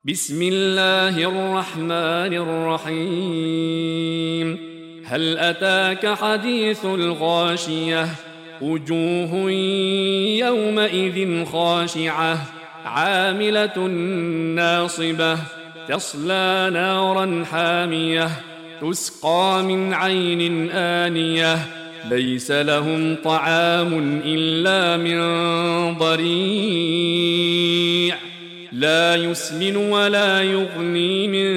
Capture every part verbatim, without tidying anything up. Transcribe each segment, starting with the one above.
بسم الله الرحمن الرحيم. هل أتاك حديث الغاشية؟ وجوه يومئذ خاشعة عاملة ناصبة تصلى نارا حامية تسقى من عين آنية ليس لهم طعام إلا من ضريع لا يسمن ولا يغني من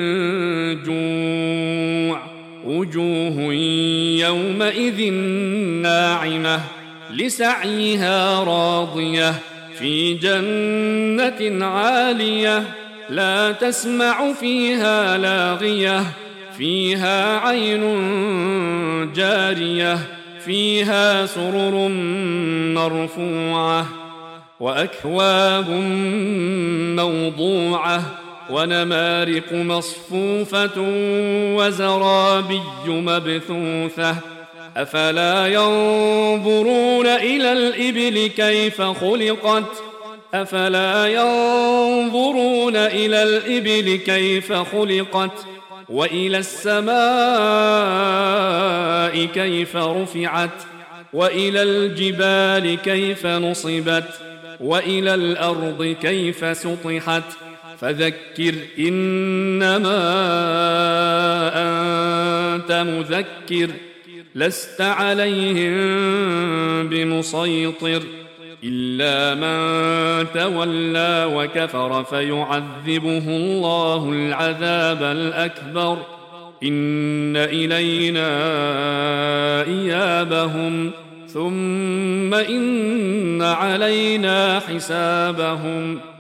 جوع. وجوه يومئذ ناعمة لسعيها راضية في جنة عالية لا تسمع فيها لاغية فيها عين جارية فيها سرر مرفوعة وأكواب موضوعة ونمارق مصفوفة وزرابي مبثوثة. أفلا ينظرون إلى الإبل كيف خلقت أفلا ينظرون إلى الإبل كيف خلقت وإلى السماء كيف رفعت وإلى الجبال كيف نصبت وإلى الأرض كيف سطحت. فذكر إنما أنت مذكر لست عليهم بمسيطر إلا من تولى وكفر فيعذبه الله العذاب الأكبر إن إلينا إيابهم ثم إن علينا حسابهم.